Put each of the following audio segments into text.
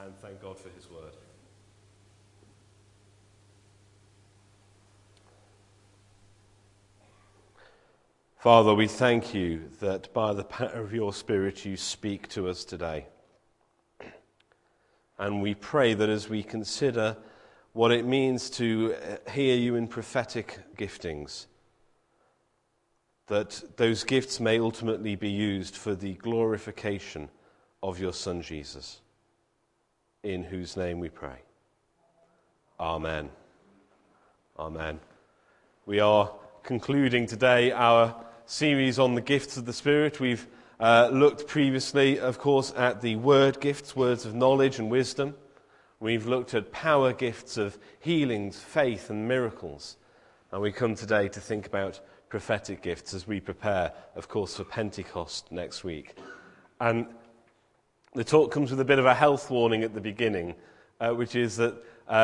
and thank God for his word. Father, we thank you that by the power of your Spirit you speak to us today. And we pray that as we consider what it means to hear you in prophetic giftings, that those gifts may ultimately be used for the glorification of your Son Jesus, in whose name we pray. Amen. Amen. We are concluding today our series on the gifts of the Spirit. We've looked previously, of course, at the word gifts, words of knowledge and wisdom. We've looked at power gifts of healings, faith and miracles. And we come today to think about prophetic gifts as we prepare, of course, for Pentecost next week. And the talk comes with a bit of a health warning at the beginning, which is that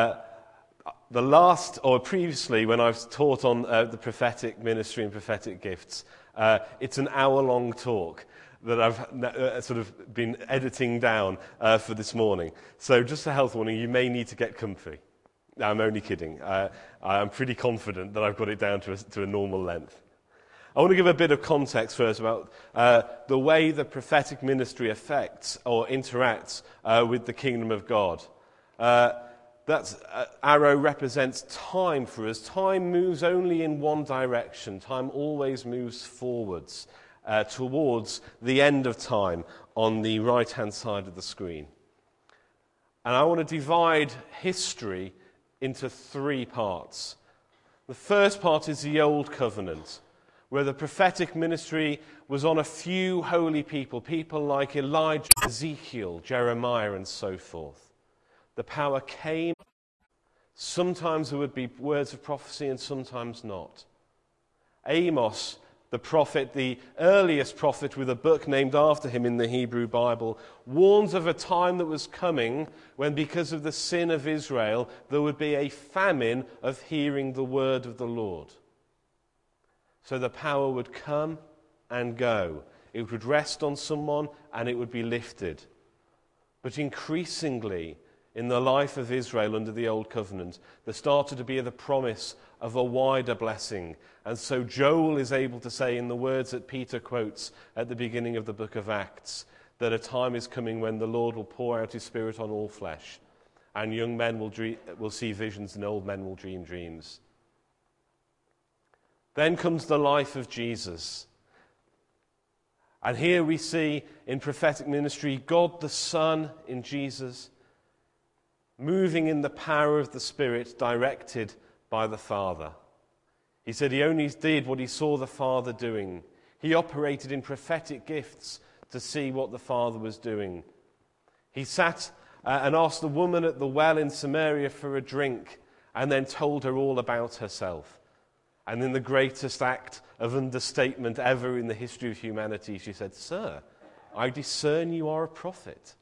previously when I've taught on the prophetic ministry and prophetic gifts, it's an hour-long talk that I've sort of been editing down for this morning. So just a health warning, you may need to get comfy. No, I'm only kidding. I'm pretty confident that I've got it down to a normal length. I want to give a bit of context first about the way the prophetic ministry affects or interacts with the kingdom of God. That arrow represents time for us. Time moves only in one direction. Time always moves forwards towards the end of time on the right-hand side of the screen. And I want to divide history into three parts. The first part is the Old Covenant, where the prophetic ministry was on a few holy people like Elijah, Ezekiel, Jeremiah, and so forth. The power came. Sometimes there would be words of prophecy and sometimes not. Amos, the prophet, the earliest prophet with a book named after him in the Hebrew Bible, warns of a time that was coming when, because of the sin of Israel, there would be a famine of hearing the word of the Lord. So the power would come and go. It would rest on someone and it would be lifted. But increasingly, in the life of Israel under the Old Covenant, there started to be the promise of a wider blessing. And so Joel is able to say, in the words that Peter quotes at the beginning of the book of Acts, that a time is coming when the Lord will pour out his Spirit on all flesh, and young men will see visions and old men will dream dreams. Then comes the life of Jesus. And here we see in prophetic ministry God the Son in Jesus, moving in the power of the Spirit, directed by the Father. He said he only did what he saw the Father doing. He operated in prophetic gifts to see what the Father was doing. He sat and asked the woman at the well in Samaria for a drink, and then told her all about herself. And in the greatest act of understatement ever in the history of humanity, she said, "Sir, I discern you are a prophet."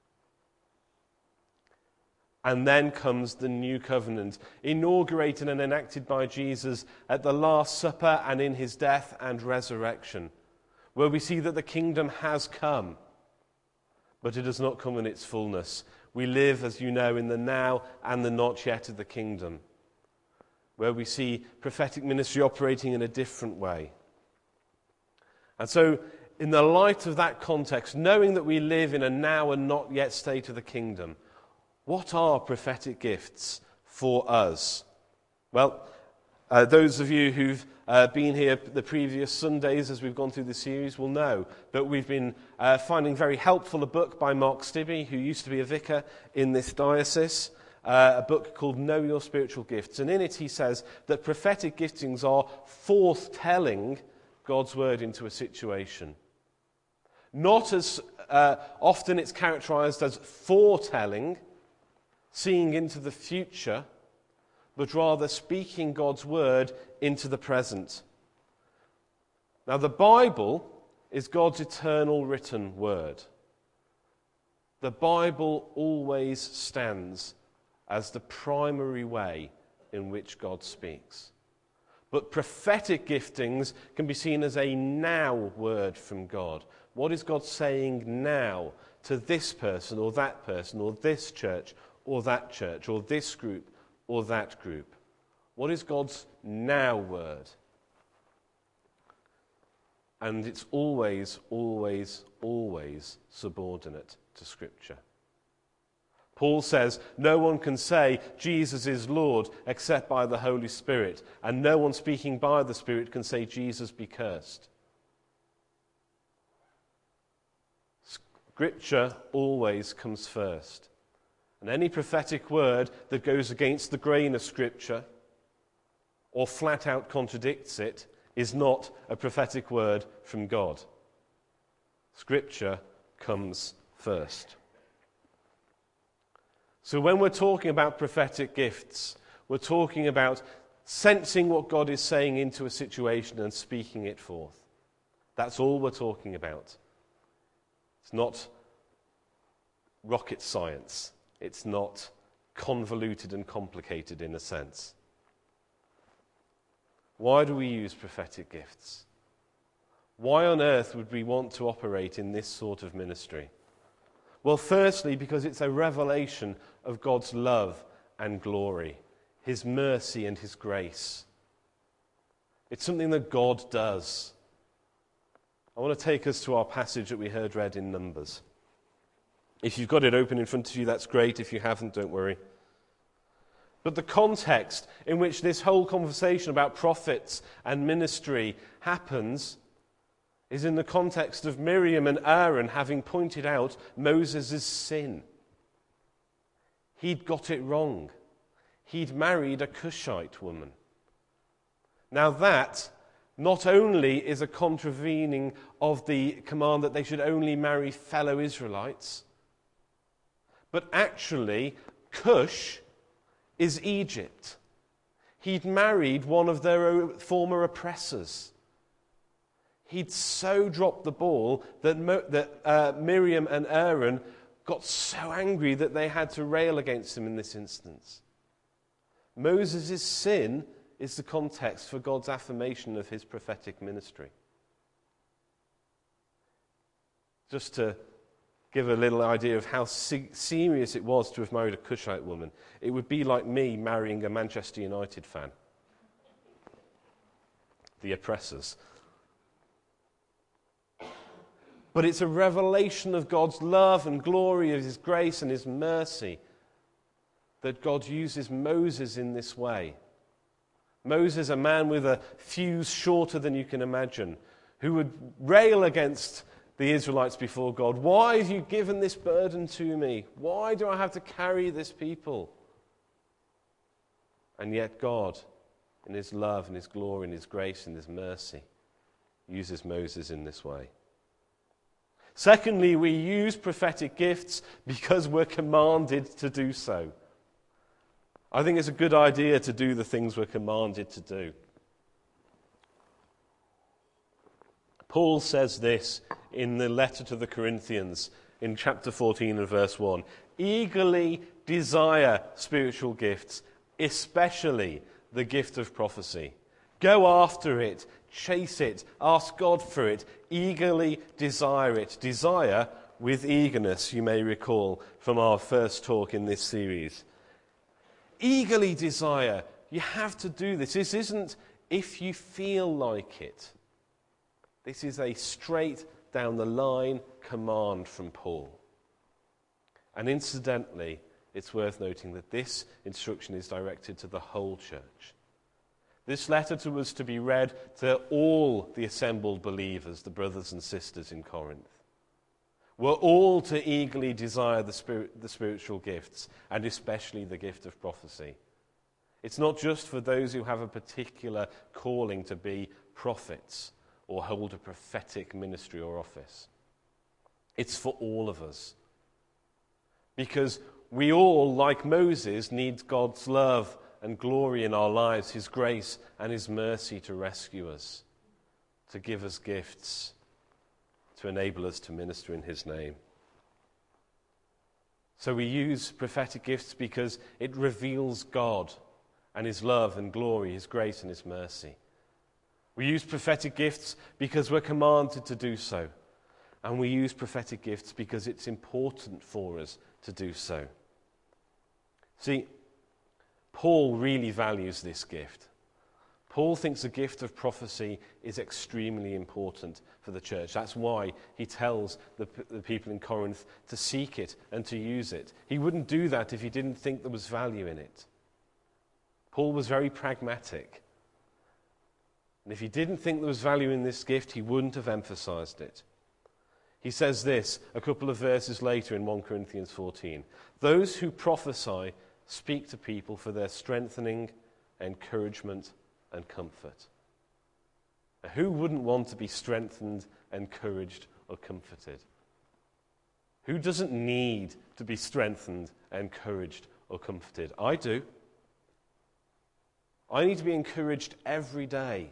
And then comes the new covenant, inaugurated and enacted by Jesus at the Last Supper and in his death and resurrection, where we see that the kingdom has come, but it has not come in its fullness. We live, as you know, in the now and the not yet of the kingdom, where we see prophetic ministry operating in a different way. And so, in the light of that context, knowing that we live in a now and not yet state of the kingdom, what are prophetic gifts for us? Well, those of you who've been here the previous Sundays as we've gone through the series will know that we've been finding very helpful a book by Mark Stibbe, who used to be a vicar in this diocese, a book called Know Your Spiritual Gifts. And in it he says that prophetic giftings are forth-telling God's word into a situation. Not as often it's characterized as foretelling, seeing into the future, but rather speaking God's word into the present. Now, the Bible is God's eternal written word. The Bible always stands as the primary way in which God speaks. But prophetic giftings can be seen as a now word from God. What is God saying now to this person or this church or this group or that group? What is God's now word? And it's always, always, always subordinate to Scripture. Paul says, no one can say Jesus is Lord except by the Holy Spirit, and no one speaking by the Spirit can say Jesus be cursed. Scripture always comes first. And any prophetic word that goes against the grain of Scripture or flat out contradicts it is not a prophetic word from God. Scripture comes first. So when we're talking about prophetic gifts, we're talking about sensing what God is saying into a situation and speaking it forth. That's all we're talking about. It's not rocket science. It's not convoluted and complicated in a sense. Why do we use prophetic gifts? Why on earth would we want to operate in this sort of ministry? Well, firstly, because it's a revelation of God's love and glory, His mercy and His grace. It's something that God does. I want to take us to our passage that we heard read in Numbers. If you've got it open in front of you, that's great. If you haven't, don't worry. But the context in which this whole conversation about prophets and ministry happens is in the context of Miriam and Aaron having pointed out Moses' sin. He'd got it wrong. He'd married a Cushite woman. Now that not only is a contravening of the command that they should only marry fellow Israelites, but actually Cush is Egypt. He'd married one of their former oppressors. He'd so dropped the ball that Miriam and Aaron got so angry that they had to rail against him in this instance. Moses' sin is the context for God's affirmation of his prophetic ministry. Just to give a little idea of how serious it was to have married a Cushite woman, it would be like me marrying a Manchester United fan. The oppressors. But it's a revelation of God's love and glory, of His grace and His mercy, that God uses Moses in this way. Moses, a man with a fuse shorter than you can imagine, who would rail against the Israelites before God. Why have you given this burden to me? Why do I have to carry this people? And yet God, in His love and His glory and His grace and His mercy, uses Moses in this way. Secondly, we use prophetic gifts because we're commanded to do so. I think it's a good idea to do the things we're commanded to do. Paul says this in the letter to the Corinthians in chapter 14 and verse 1. Eagerly desire spiritual gifts, especially the gift of prophecy. Go after it, chase it, ask God for it, eagerly desire it. Desire with eagerness, you may recall from our first talk in this series. Eagerly desire. You have to do this. This isn't if you feel like it. This is a straight down the line command from Paul. And incidentally, it's worth noting that this instruction is directed to the whole church. This letter was to be read to all the assembled believers, the brothers and sisters in Corinth. We're all to eagerly desire the spiritual gifts, and especially the gift of prophecy. It's not just for those who have a particular calling to be prophets or hold a prophetic ministry or office. It's for all of us. Because we all, like Moses, need God's love and glory in our lives, His grace and His mercy to rescue us, to give us gifts, to enable us to minister in His name. So we use prophetic gifts because it reveals God and His love and glory, His grace and His mercy. We use prophetic gifts because we're commanded to do so. And we use prophetic gifts because it's important for us to do so. See, Paul really values this gift. Paul thinks the gift of prophecy is extremely important for the church. That's why he tells the people in Corinth to seek it and to use it. He wouldn't do that if he didn't think there was value in it. Paul was very pragmatic. And if he didn't think there was value in this gift, he wouldn't have emphasized it. He says this a couple of verses later in 1 Corinthians 14. Those who prophesy speak to people for their strengthening, encouragement, and comfort. Now, who wouldn't want to be strengthened, encouraged, or comforted? Who doesn't need to be strengthened, encouraged, or comforted? I do. I need to be encouraged every day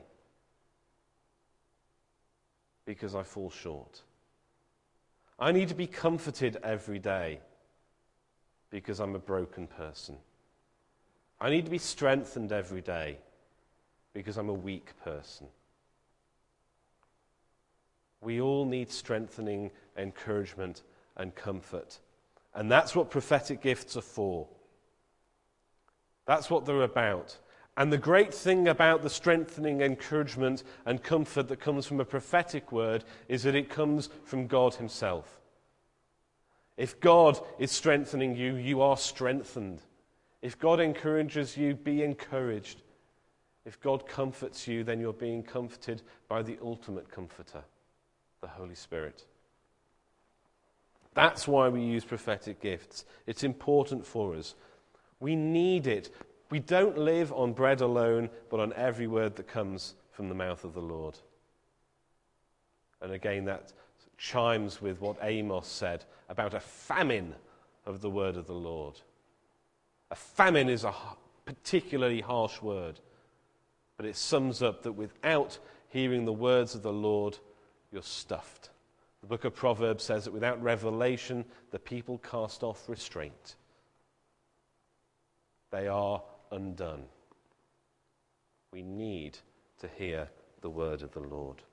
because I fall short. I need to be comforted every day because I'm a broken person. I need to be strengthened every day because I'm a weak person. We all need strengthening, encouragement, and comfort. And that's what prophetic gifts are for. That's what they're about. And the great thing about the strengthening, encouragement, and comfort that comes from a prophetic word is that it comes from God himself. If God is strengthening you, you are strengthened. If God encourages you, be encouraged. If God comforts you, then you're being comforted by the ultimate comforter, the Holy Spirit. That's why we use prophetic gifts. It's important for us. We need it. We don't live on bread alone, but on every word that comes from the mouth of the Lord. And again, that chimes with what Amos said about a famine of the word of the Lord. A famine is a particularly harsh word, but it sums up that without hearing the words of the Lord, you're stuffed. The book of Proverbs says that without revelation, the people cast off restraint. They are undone. We need to hear the word of the Lord.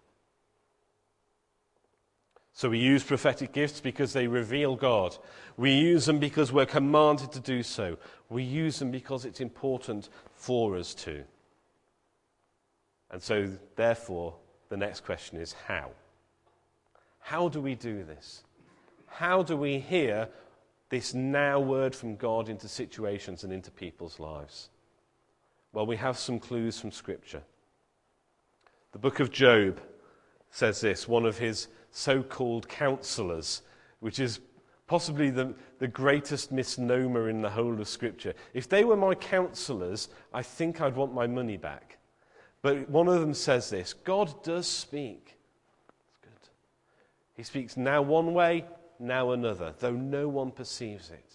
So we use prophetic gifts because they reveal God. We use them because we're commanded to do so. We use them because it's important for us to. And so, therefore, the next question is how? How do we do this? How do we hear this now word from God into situations and into people's lives? Well, we have some clues from Scripture. The book of Job says this, one of his so-called counselors, which is possibly the greatest misnomer in the whole of Scripture. If they were my counselors, I think I'd want my money back. But one of them says this, God does speak. It's good. He speaks now one way, now another, though no one perceives it.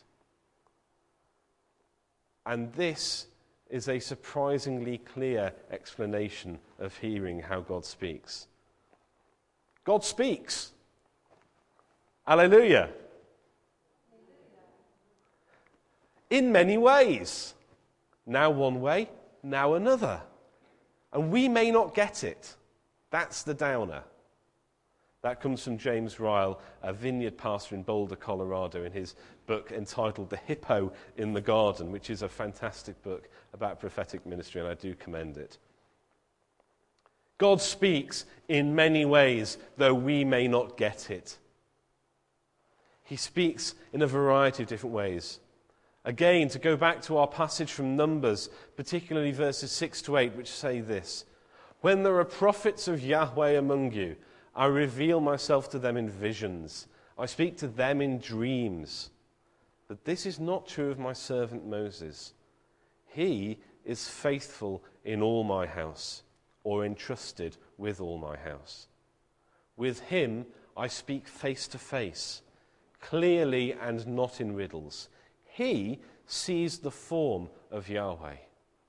And this is a surprisingly clear explanation of hearing how God speaks. God speaks. Hallelujah. In many ways. Now one way, now another. And we may not get it. That's the downer. That comes from James Ryle, a vineyard pastor in Boulder, Colorado, in his book entitled The Hippo in the Garden, which is a fantastic book about prophetic ministry, and I do commend it. God speaks in many ways, though we may not get it. He speaks in a variety of different ways. Again, to go back to our passage from Numbers, particularly verses 6 to 8, which say this, "When there are prophets of Yahweh among you, I reveal myself to them in visions. I speak to them in dreams. But this is not true of my servant Moses. He is faithful in all my house, or entrusted with all my house. With him I speak face to face, clearly and not in riddles. He sees the form of Yahweh."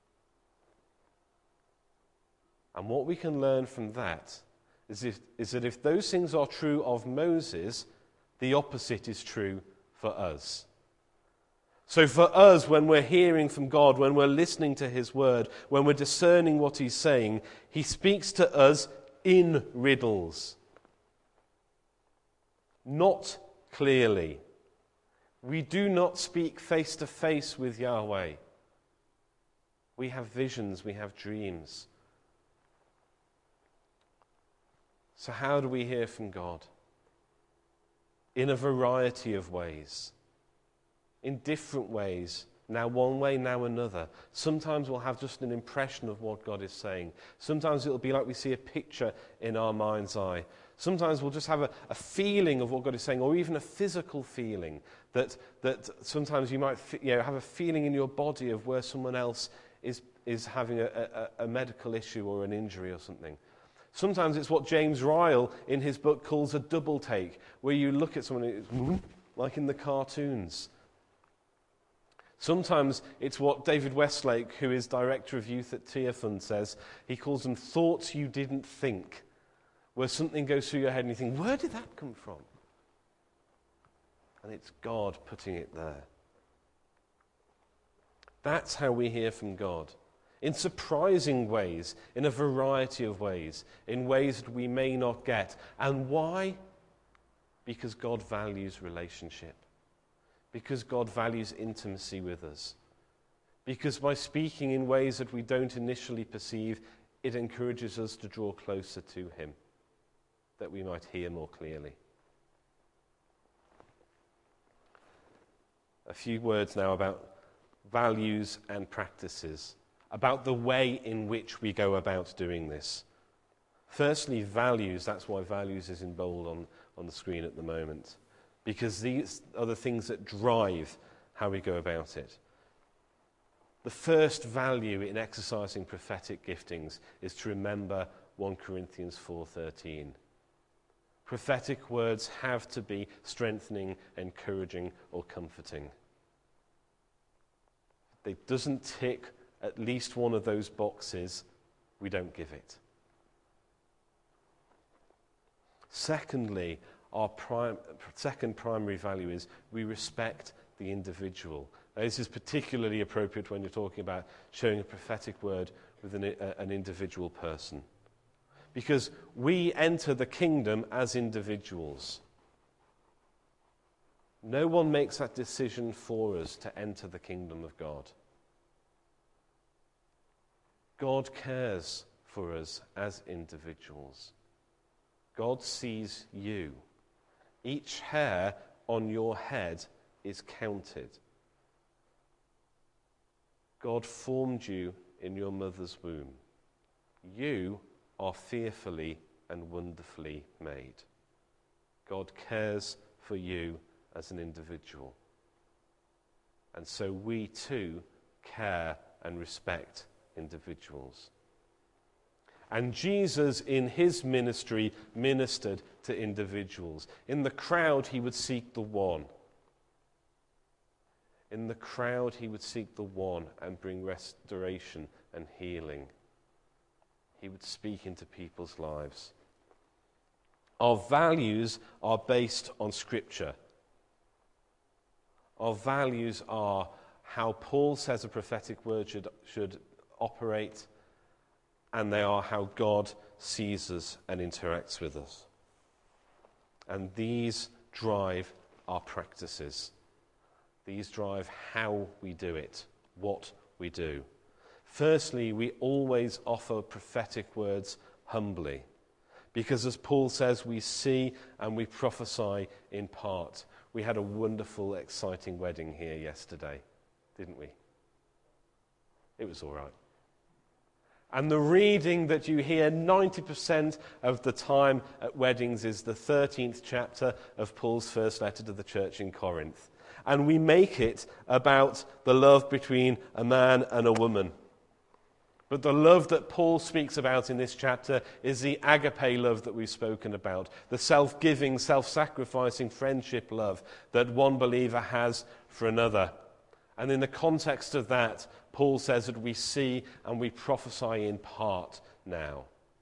And what we can learn from that is that if those things are true of Moses, the opposite is true for us. So for us, when we're hearing from God, when we're listening to his word, when we're discerning what he's saying, he speaks to us in riddles. not clearly. We do not speak face to face with Yahweh. We have visions, we have dreams. So how do we hear from God? In a variety of ways. In different ways. Now one way, now another. Sometimes we'll have just an impression of what God is saying. Sometimes it'll be like we see a picture in our mind's eye. Sometimes we'll just have a feeling of what God is saying, or even a physical feeling that sometimes you might have a feeling in your body of where someone else is having a medical issue or an injury or something. Sometimes it's what James Ryle in his book calls a double take, where you look at someone like in the cartoons. Sometimes it's what David Westlake, who is Director of Youth at Tearfund, says. He calls them thoughts you didn't think, where something goes through your head and you think, where did that come from? And it's God putting it there. That's how we hear from God. In surprising ways, in a variety of ways, in ways that we may not get. And why? Because God values relationship. Because God values intimacy with us. Because by speaking in ways that we don't initially perceive, it encourages us to draw closer to Him, that we might hear more clearly. A few words now about values and practices, about the way in which we go about doing this. Firstly, values. That's why values is in bold on the screen at the moment. Because these are the things that drive how we go about it. The first value in exercising prophetic giftings is to remember 1 Corinthians 4:13. Prophetic words have to be strengthening, encouraging, or comforting. If it doesn't tick at least one of those boxes, we don't give it. Secondly, our second primary value is we respect the individual. Now, this is particularly appropriate when you're talking about sharing a prophetic word with an individual person. Because we enter the kingdom as individuals. No one makes that decision for us to enter the kingdom of God. God cares for us as individuals. God sees you. Each hair on your head is counted. God formed you in your mother's womb. You are fearfully and wonderfully made. God cares for you as an individual. And so we too care and respect individuals. And Jesus, in his ministry, ministered to individuals. In the crowd, he would seek the one. In the crowd, he would seek the one and bring restoration and healing. He would speak into people's lives. Our values are based on Scripture. Our values are how Paul says a prophetic word should operate, and they are how God sees us and interacts with us. And these drive our practices. These drive how we do it, what we do. Firstly, we always offer prophetic words humbly. Because as Paul says, we see and we prophesy in part. We had a wonderful, exciting wedding here yesterday, didn't we? It was all right. And the reading that you hear 90% of the time at weddings is the 13th chapter of Paul's first letter to the church in Corinth. And we make it about the love between a man and a woman. But the love that Paul speaks about in this chapter is the agape love that we've spoken about, the self-giving, self-sacrificing friendship love that one believer has for another. And in the context of that, Paul says that we see and we prophesy in part now.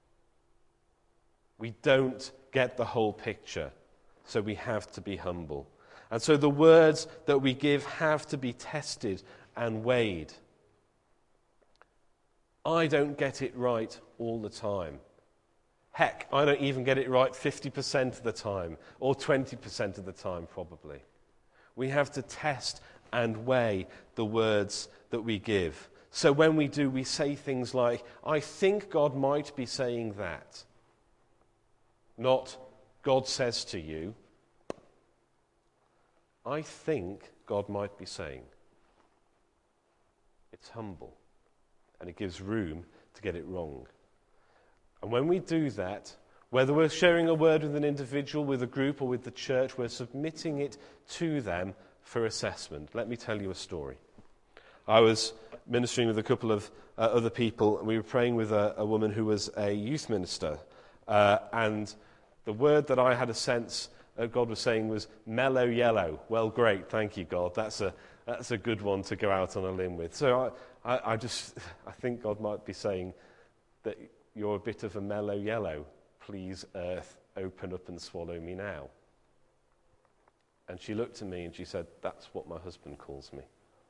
We don't get the whole picture, so we have to be humble. And so the words that we give have to be tested and weighed. I don't get it right all the time. Heck, I don't even get it right 50% of the time, or 20% of the time probably. We have to test and weigh the words that we give. So when we do, we say things like, I think God might be saying that. Not, God says to you. I think God might be saying. It's humble, and it gives room to get it wrong. And when we do that, whether we're sharing a word with an individual, with a group, or with the church, we're submitting it to them for assessment. Let me tell you a story. I was ministering with a couple of other people, and we were praying with a woman who was a youth minister. And the word that I had a sense God was saying was mellow yellow. Well, great, thank you, God. That's a good one to go out on a limb with. So I think God might be saying that you're a bit of a mellow yellow. Please, earth, open up and swallow me now. And she looked at me and she said, that's what my husband calls me.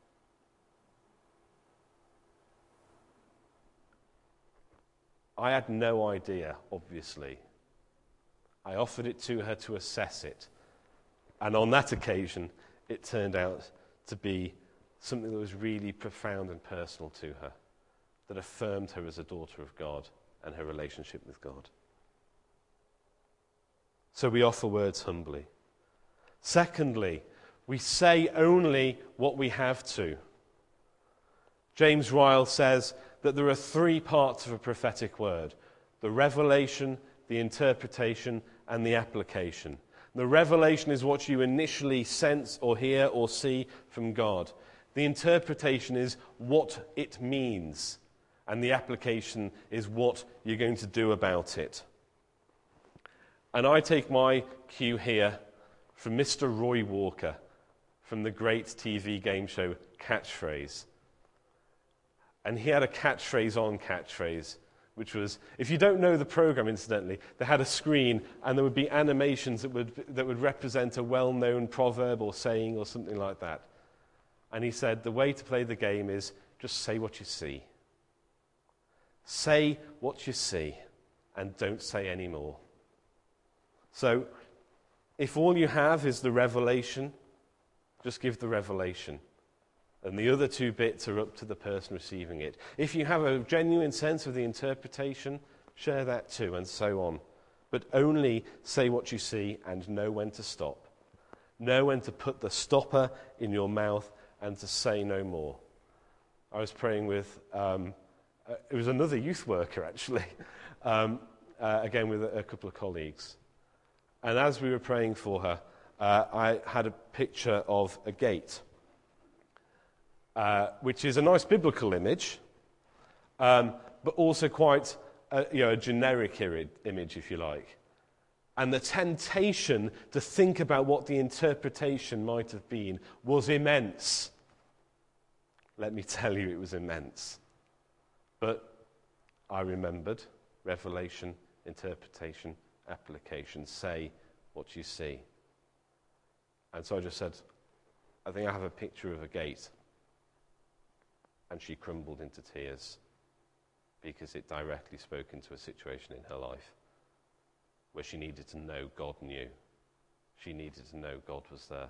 I had no idea, obviously. I offered it to her to assess it. And on that occasion, it turned out to be something that was really profound and personal to her, that affirmed her as a daughter of God and her relationship with God. So we offer words humbly. Secondly, we say only what we have to. James Ryle says that there are three parts of a prophetic word: the revelation, the interpretation, and the application. The revelation is what you initially sense or hear or see from God. The interpretation is what it means, and the application is what you're going to do about it. And I take my cue here from Mr. Roy Walker, from the great TV game show Catchphrase. And he had a catchphrase on catchphrase, which was, if you don't know the program, incidentally, they had a screen and there would be animations that would represent a well-known proverb or saying or something like that. And he said, the way to play the game is just say what you see. Say what you see and don't say any more. So, if all you have is the revelation, just give the revelation. And the other two bits are up to the person receiving it. If you have a genuine sense of the interpretation, share that too, and so on. But only say what you see and know when to stop. Know when to put the stopper in your mouth and to say no more. I was praying with, it was another youth worker actually, again with a couple of colleagues. And as we were praying for her, I had a picture of a gate, which is a nice biblical image, but also quite a generic image, if you like. And the temptation to think about what the interpretation might have been was immense. Let me tell you, it was immense. But I remembered revelation, interpretation, application. Say what you see. And so I just said, I think I have a picture of a gate. And she crumbled into tears because it directly spoke into a situation in her life where she needed to know God knew. She needed to know God was there.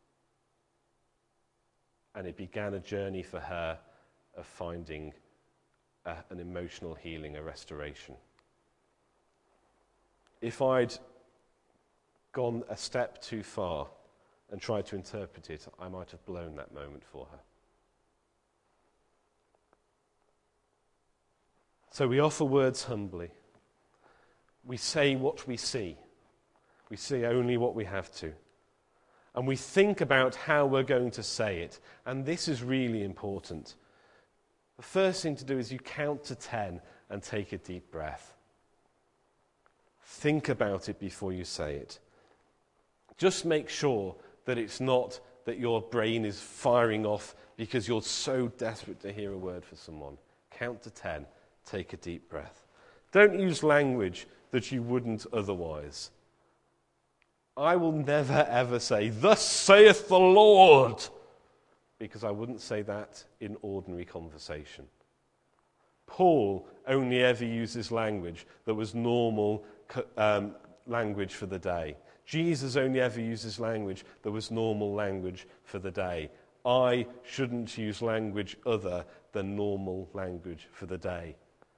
And it began a journey for her of finding an emotional healing, a restoration. If I'd gone a step too far and tried to interpret it, I might have blown that moment for her. So we offer words humbly. We say what we see. We say only what we have to. And we think about how we're going to say it. And this is really important. The first thing to do is you count to 10 and take a deep breath. Think about it before you say it. Just make sure that it's not that your brain is firing off because you're so desperate to hear a word for someone. Count to 10. Take a deep breath. Don't use language that you wouldn't otherwise. I will never ever say, "Thus saith the Lord," because I wouldn't say that in ordinary conversation. Paul only ever uses language that was normal language for the day. Jesus only ever uses language that was normal language for the day. I shouldn't use language other than normal language for the day.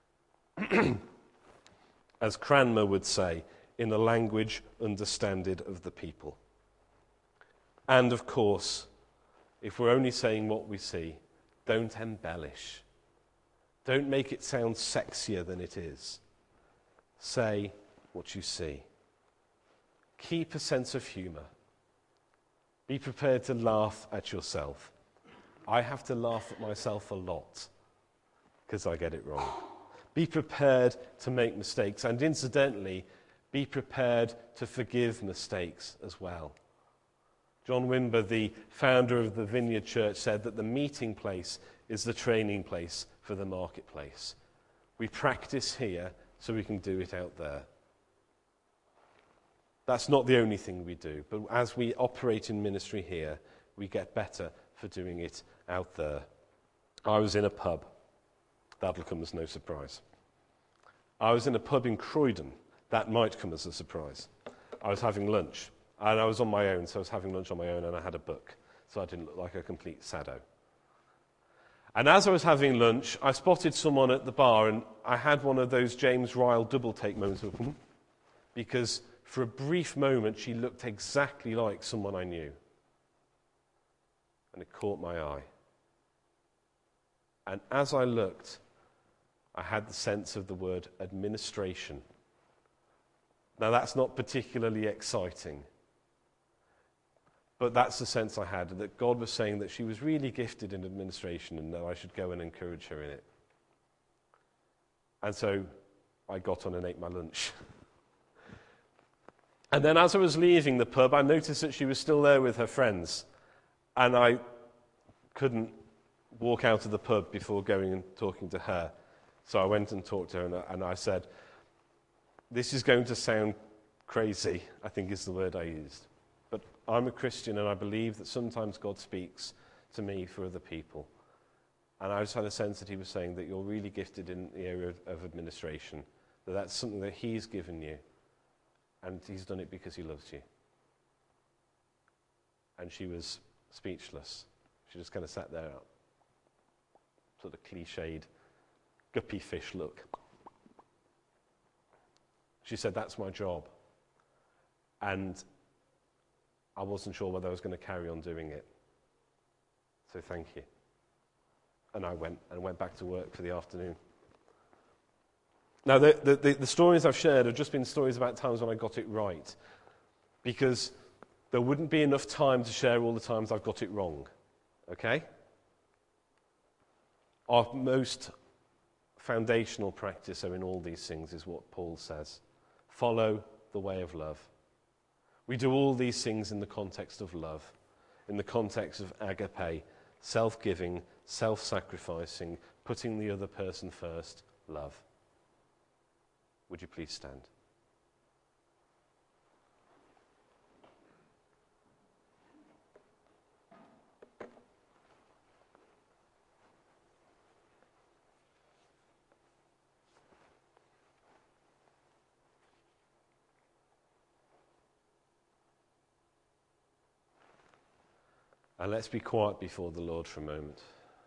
As Cranmer would say, in a language understanded of the people. And of course, if we're only saying what we see, don't embellish. Don't make it sound sexier than it is. Say what you see. Keep a sense of humour. Be prepared to laugh at yourself. I have to laugh at myself a lot because I get it wrong. Be prepared to make mistakes, and incidentally, be prepared to forgive mistakes as well. John Wimber, the founder of the Vineyard Church, said that the meeting place is the training place for the marketplace. We practice here so we can do it out there. That's not the only thing we do, but as we operate in ministry here, we get better for doing it out there. I was in a pub. That'll come as no surprise. I was in a pub in Croydon. That might come as a surprise. I was having lunch, and I was on my own, so I was having lunch on my own, and I had a book, so I didn't look like a complete sado. And as I was having lunch, I spotted someone at the bar, and I had one of those James Ryle double-take moments of, because for a brief moment, she looked exactly like someone I knew. And it caught my eye. And as I looked, I had the sense of the word administration. Now, that's not particularly exciting, but that's the sense I had, that God was saying that she was really gifted in administration and that I should go and encourage her in it. And so I got on and ate my lunch. And then as I was leaving the pub, I noticed that she was still there with her friends, and I couldn't walk out of the pub before going and talking to her. So I went and talked to her, and I said, this is going to sound crazy, I think is the word I used. But I'm a Christian, and I believe that sometimes God speaks to me for other people. And I just had a sense that he was saying that you're really gifted in the area of administration, that that's something that he's given you, and he's done it because he loves you. And she was speechless. She just kind of sat there, sort of cliched, guppy fish look. She said, that's my job. And I wasn't sure whether I was going to carry on doing it. So thank you. And I went back to work for the afternoon. Now, the stories I've shared have just been stories about times when I got it right, because there wouldn't be enough time to share all the times I've got it wrong. Okay? Our most foundational practice in all these things is what Paul says. Follow the way of love. We do all these things in the context of love, in the context of agape, self-giving, self-sacrificing, putting the other person first, love. Would you please stand? And let's be quiet before the Lord for a moment.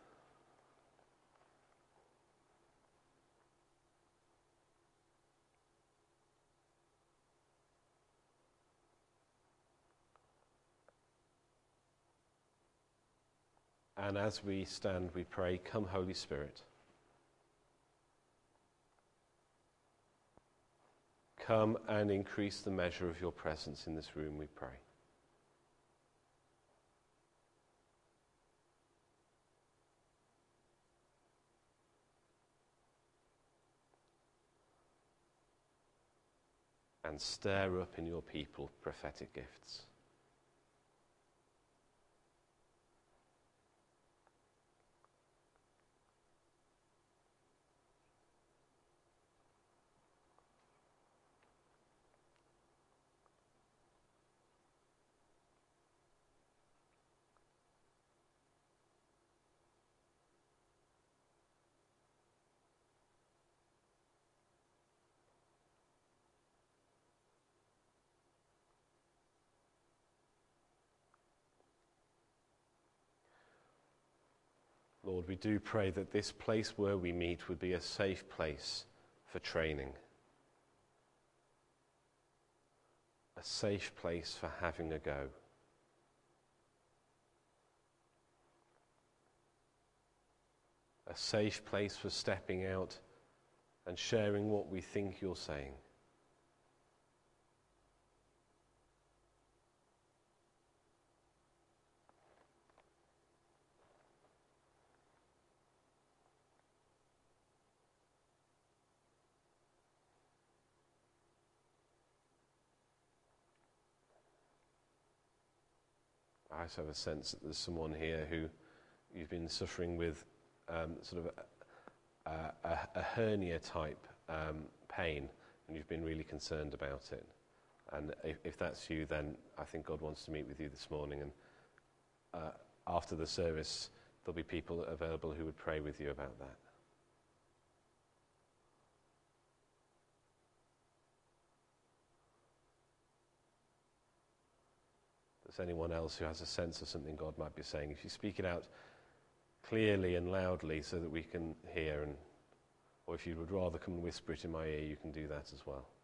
And as we stand, we pray, come Holy Spirit. Come and increase the measure of your presence in this room, we pray. And stir up in your people prophetic gifts. Lord, we do pray that this place where we meet would be a safe place for training, a safe place for having a go. A safe place for stepping out and sharing what we think you're saying. I also have a sense that there's someone here who you've been suffering with sort of a hernia type pain, and you've been really concerned about it. And if that's you, then I think God wants to meet with you this morning, and after the service there'll be people available who would pray with you about that. If there's anyone else who has a sense of something God might be saying, if you speak it out clearly and loudly so that we can hear, or if you would rather come and whisper it in my ear, you can do that as well.